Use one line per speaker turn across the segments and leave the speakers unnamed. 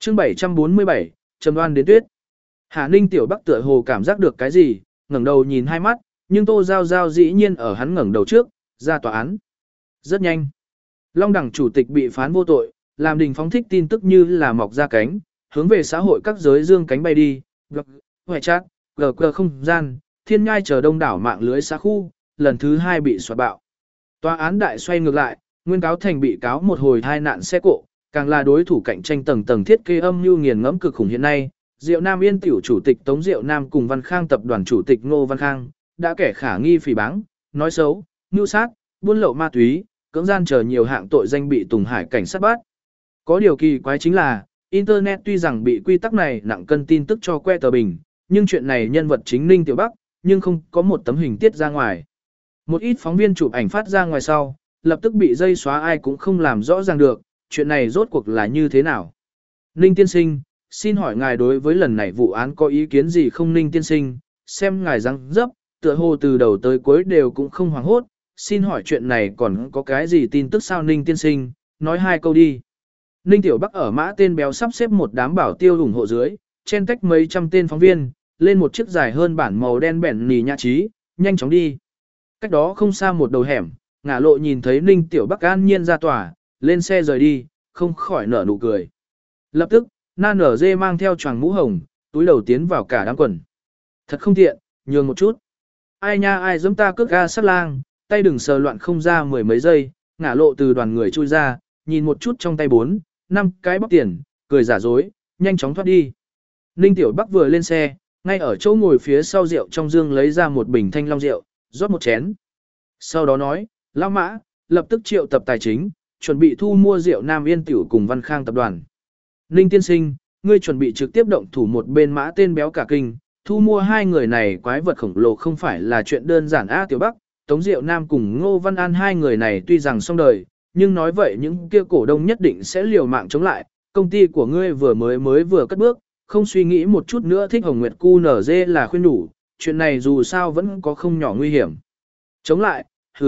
Chương 747, Trầm Đoan đến tuyết. Hà Ninh tiểu Bắc tựa hồ cảm giác được cái gì, ngẩng đầu nhìn hai mắt, nhưng Tô Giao Giao dĩ nhiên ở hắn ngẩng đầu trước, ra tòa án. Rất nhanh. Long đẳng chủ tịch bị phán vô tội, làm đình phóng thích tin tức như là mọc ra cánh, hướng về xã hội các giới dương cánh bay đi, hoài chat, GG không gian, thiên nhai chờ đông đảo mạng lưới xã khu, lần thứ 2 bị xoạt bạo. Tòa án đại xoay ngược lại, nguyên cáo thành bị cáo một hồi thai nạn xe cộ, càng là đối thủ cạnh tranh tầng tầng thiết kế âm mưu nghiền ngẫm cực khủng hiện nay. Diệu Nam Yên tiểu chủ tịch Tống Diệu Nam cùng Văn Khang tập đoàn chủ tịch Ngô Văn Khang, đã kẻ khả nghi phỉ báng, nói xấu, mưu sát, buôn lậu ma túy, cưỡng gian chờ nhiều hạng tội danh bị Tùng Hải cảnh sát bắt. Có điều kỳ quái chính là, Internet tuy rằng bị quy tắc này nặng cân tin tức cho que tờ bình, nhưng chuyện này nhân vật chính Ninh Tiểu Bắc, nhưng không có một tấm hình tiết ra ngoài. Một ít phóng viên chụp ảnh phát ra ngoài sau, lập tức bị dây xóa ai cũng không làm rõ ràng được, chuyện này rốt cuộc là như thế nào. Ninh tiên sinh, xin hỏi ngài đối với lần này vụ án có ý kiến gì không? Ninh tiên sinh, xem ngài răng dấp, tựa hồ từ đầu tới cuối đều cũng không hoảng hốt, xin hỏi chuyện này còn có cái gì tin tức sao? Ninh tiên sinh, nói hai câu đi. Ninh Tiểu Bắc ở mã tên béo sắp xếp một đám bảo tiêu ủng hộ dưới, chen tách mấy trăm tên phóng viên, lên một chiếc dài hơn bản màu đen bẻn nì nhã trí, nhanh chóng đi. Cách đó không xa một đầu hẻm, ngả lộ nhìn thấy Ninh Tiểu Bắc an nhiên ra tòa, lên xe rời đi, không khỏi nở nụ cười. Lập tức, Na Nở Dê mang theo choàng mũ hồng, túi đầu tiến vào cả đám quần. Thật không tiện, nhường một chút. Ai nha ai giẫm ta cước ga sát lang, tay đừng sờ loạn không ra mười mấy giây, ngả lộ từ đoàn người chui ra, nhìn một chút trong tay 4, 5 cái bóc tiền, cười giả dối, nhanh chóng thoát đi. Ninh Tiểu Bắc vừa lên xe, ngay ở chỗ ngồi phía sau rượu trong dương lấy ra một bình thanh long rượu, rót một chén. Sau đó nói, Lão Mã, lập tức triệu tập tài chính, chuẩn bị thu mua rượu Nam Yên Tiểu cùng Văn Khang tập đoàn. Ninh tiên sinh, ngươi chuẩn bị trực tiếp động thủ một bên mã tên béo cả kinh, thu mua hai người này quái vật khổng lồ không phải là chuyện đơn giản. Tiểu Bắc, Tống Diệu Nam cùng Ngô Văn An hai người này tuy rằng xong đời, nhưng nói vậy những kia cổ đông nhất định sẽ liều mạng chống lại, công ty của ngươi vừa cất bước, không suy nghĩ một chút nữa. Thích Hồng Nguyệt QNZ là khuyên đủ, chuyện này dù sao vẫn có không nhỏ nguy hiểm. Chống lại,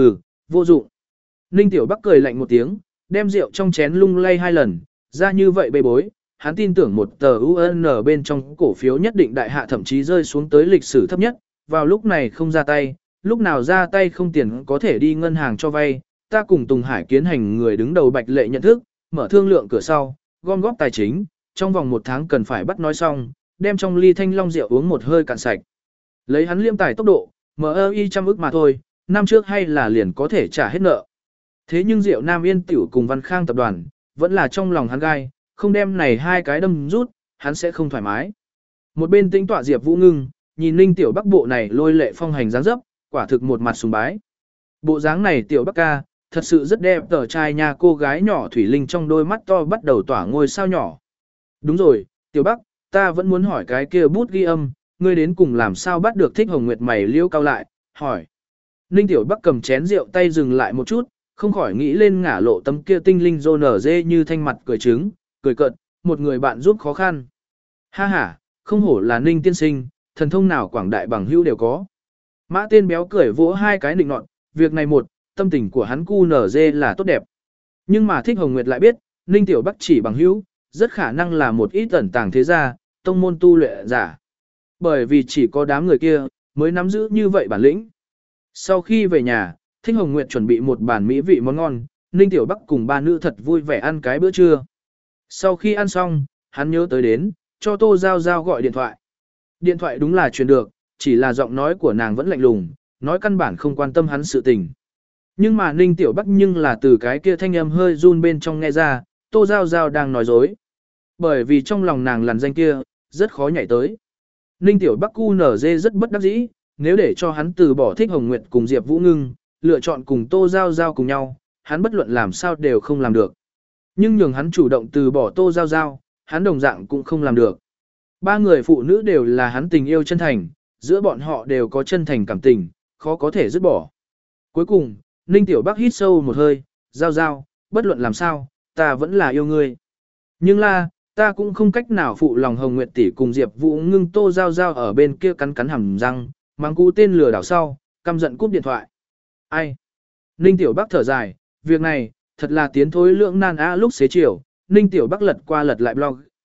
vô dụng. Ninh Tiểu Bắc cười lạnh một tiếng, đem rượu trong chén lung lay 2 lần, ra như vậy bê bối, hắn tin tưởng một tờ UN bên trong cổ phiếu nhất định đại hạ thậm chí rơi xuống tới lịch sử thấp nhất, vào lúc này không ra tay, lúc nào ra tay không tiền có thể đi ngân hàng cho vay, ta cùng Tùng Hải kiến hành người đứng đầu Bạch Lệ nhận thức, mở thương lượng cửa sau, gom góp tài chính, trong vòng 1 tháng cần phải bắt nói xong, đem trong ly thanh long rượu uống một hơi cạn sạch. Lấy hắn liêm tài tốc độ, MI 100 ức mà thôi, năm trước hay là liền có thể trả hết nợ. Thế nhưng rượu Nam Yên Tiểu cùng Văn Khang tập đoàn, vẫn là trong lòng hắn gai, không đem này hai cái đâm rút, hắn sẽ không thoải mái. Một bên tĩnh tọa Diệp Vũ Ngưng, nhìn Ninh Tiểu Bắc bộ này lôi lệ phong hành dáng dấp, quả thực một mặt sùng bái. Bộ dáng này Tiểu Bắc ca, thật sự rất đẹp tờ trai nha. Cô gái nhỏ Thủy Linh trong đôi mắt to bắt đầu tỏa ngôi sao nhỏ. Đúng rồi, Tiểu Bắc, ta vẫn muốn hỏi cái kia bút ghi âm, ngươi đến cùng làm sao bắt được Thích Hồng Nguyệt? Mày liêu cao lại, hỏi. Ninh Tiểu Bắc cầm chén rượu tay dừng lại một chút, không khỏi nghĩ lên ngả lộ tấm kia tinh linh rô nở dê như thanh mặt cười trứng, cười cợt, một người bạn giúp khó khăn. Ha ha, không hổ là Ninh tiên sinh, thần thông nào quảng đại bằng hữu đều có. Mã tên béo cười vỗ 2 cái nịnh nọt, việc này một, tâm tình của hắn cu nở dê là tốt đẹp. Nhưng mà Thích Hồng Nguyệt lại biết, Ninh Tiểu Bắc chỉ bằng hữu, rất khả năng là một ít ẩn tàng thế gia, tông môn tu luyện giả. Bởi vì chỉ có đám người kia, mới nắm giữ như vậy bản lĩnh. Sau khi về nhà, Thích Hồng Nguyệt chuẩn bị một bàn mỹ vị món ngon, Ninh Tiểu Bắc cùng 3 nữ thật vui vẻ ăn cái bữa trưa. Sau khi ăn xong, hắn nhớ tới đến, cho Tô Giao Giao gọi điện thoại. Điện thoại đúng là truyền được, chỉ là giọng nói của nàng vẫn lạnh lùng, nói căn bản không quan tâm hắn sự tình. Nhưng mà Ninh Tiểu Bắc nhưng là từ cái kia thanh âm hơi run bên trong nghe ra, Tô Giao Giao đang nói dối. Bởi vì trong lòng nàng làn danh kia, rất khó nhảy tới. Ninh Tiểu Bắc QNZ rất bất đắc dĩ, nếu để cho hắn từ bỏ Thích Hồng Nguyệt cùng Diệp Vũ Ngưng, lựa chọn cùng Tô Giao Giao cùng nhau, hắn bất luận làm sao đều không làm được. Nhưng nhường hắn chủ động từ bỏ Tô Giao Giao, hắn đồng dạng cũng không làm được. 3 người phụ nữ đều là hắn tình yêu chân thành, giữa bọn họ đều có chân thành cảm tình, khó có thể dứt bỏ. Cuối cùng, Ninh Tiểu Bắc hít sâu một hơi, Giao Giao, bất luận làm sao, ta vẫn là yêu ngươi. Nhưng là, ta cũng không cách nào phụ lòng Hồng Nguyệt tỷ cùng Diệp Vũ Ngưng. Tô Giao Giao ở bên kia cắn cắn hàm răng, mang cú tên lừa đảo sau, căm giận cúp điện thoại. Ai? Ninh Tiểu Bắc thở dài, việc này, thật là tiến thối lưỡng nan lúc xế chiều, Ninh Tiểu Bắc lật qua lật lại blog.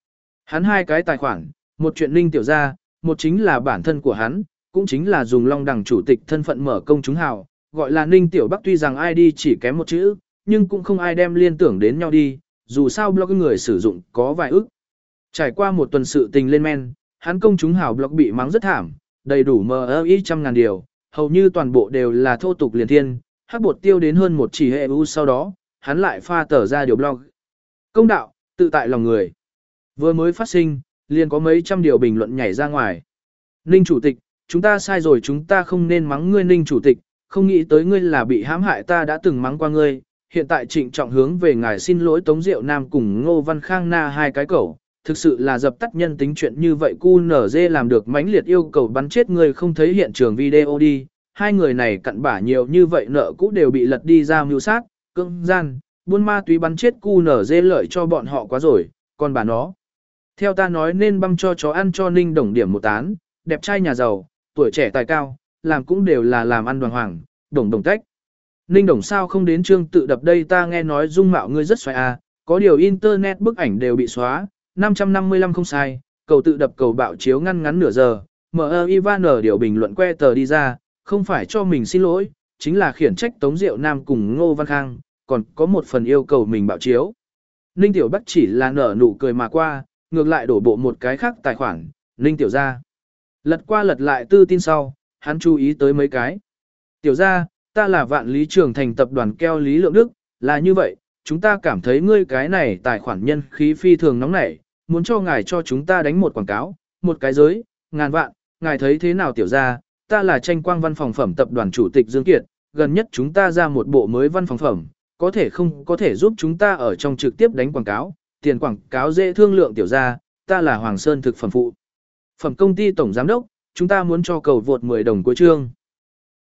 Hắn hai cái tài khoản, một chuyện Ninh tiểu gia, một chính là bản thân của hắn, cũng chính là dùng Long Đằng chủ tịch thân phận mở công chúng hào, gọi là Ninh Tiểu Bắc tuy rằng ID chỉ kém một chữ, nhưng cũng không ai đem liên tưởng đến nhau đi, dù sao blog người sử dụng có vài ức. Trải qua một tuần sự tình lên men, hắn công chúng hào blog bị mắng rất thảm, đầy đủ MI trăm ngàn điều, hầu như toàn bộ đều là thô tục liền thiên, hắc bột tiêu đến hơn một chỉ hệ u sau đó, hắn lại pha tờ ra điều blog. Công đạo, tự tại lòng người. Vừa mới phát sinh, liền có mấy trăm điều bình luận nhảy ra ngoài. Ninh chủ tịch, chúng ta sai rồi, chúng ta không nên mắng ngươi Ninh chủ tịch, không nghĩ tới ngươi là bị hãm hại, ta đã từng mắng qua ngươi, hiện tại trịnh trọng hướng về ngài xin lỗi. Tống Diệu Nam cùng Ngô Văn Khang na hai cái cẩu, thực sự là dập tắt nhân tính chuyện như vậy. QNZ làm được mãnh liệt yêu cầu bắn chết người, không thấy hiện trường video đi, hai người này cặn bả nhiều như vậy nợ cũ đều bị lật đi ra mưu sát, cưỡng gian, buôn ma túy bắn chết QNZ lợi cho bọn họ quá rồi, còn bà nó. Theo ta nói nên băm cho chó ăn cho Ninh Đồng điểm một tán, đẹp trai nhà giàu, tuổi trẻ tài cao, làm cũng đều là làm ăn đoàn hoàng, đồng đồng tách. Ninh Đồng sao không đến trương tự đập đây, ta nghe nói dung mạo ngươi rất xoay à, có điều internet bức ảnh đều bị xóa, 555 không sai, cầu tự đập cầu bạo chiếu ngăn ngắn nửa giờ, mở Ivan ở điều bình luận que tờ đi ra, không phải cho mình xin lỗi, chính là khiển trách Tống Diệu Nam cùng Ngô Văn Khang, còn có một phần yêu cầu mình bạo chiếu. Ninh Tiểu Bắc chỉ là nở nụ cười mà qua, ngược lại đổ bộ một cái khác tài khoản, Ninh Tiểu gia. Lật qua lật lại tư tin sau, hắn chú ý tới mấy cái. Tiểu gia, ta là Vạn Lý Trường Thành tập đoàn keo Lý Lượng Đức, là như vậy, chúng ta cảm thấy ngươi cái này tài khoản nhân khí phi thường nóng nảy, muốn cho ngài cho chúng ta đánh một quảng cáo, một cái giới, ngàn vạn, ngài thấy thế nào tiểu gia, ta là Tranh Quang văn phòng phẩm tập đoàn chủ tịch Dương Kiệt, gần nhất chúng ta ra một bộ mới văn phòng phẩm, có thể không có thể giúp chúng ta ở trong trực tiếp đánh quảng cáo, tiền quảng cáo dễ thương lượng tiểu gia, ta là Hoàng Sơn thực phẩm phụ. Phẩm công ty tổng giám đốc, chúng ta muốn cho cầu vượt 10 đồng cuối chương.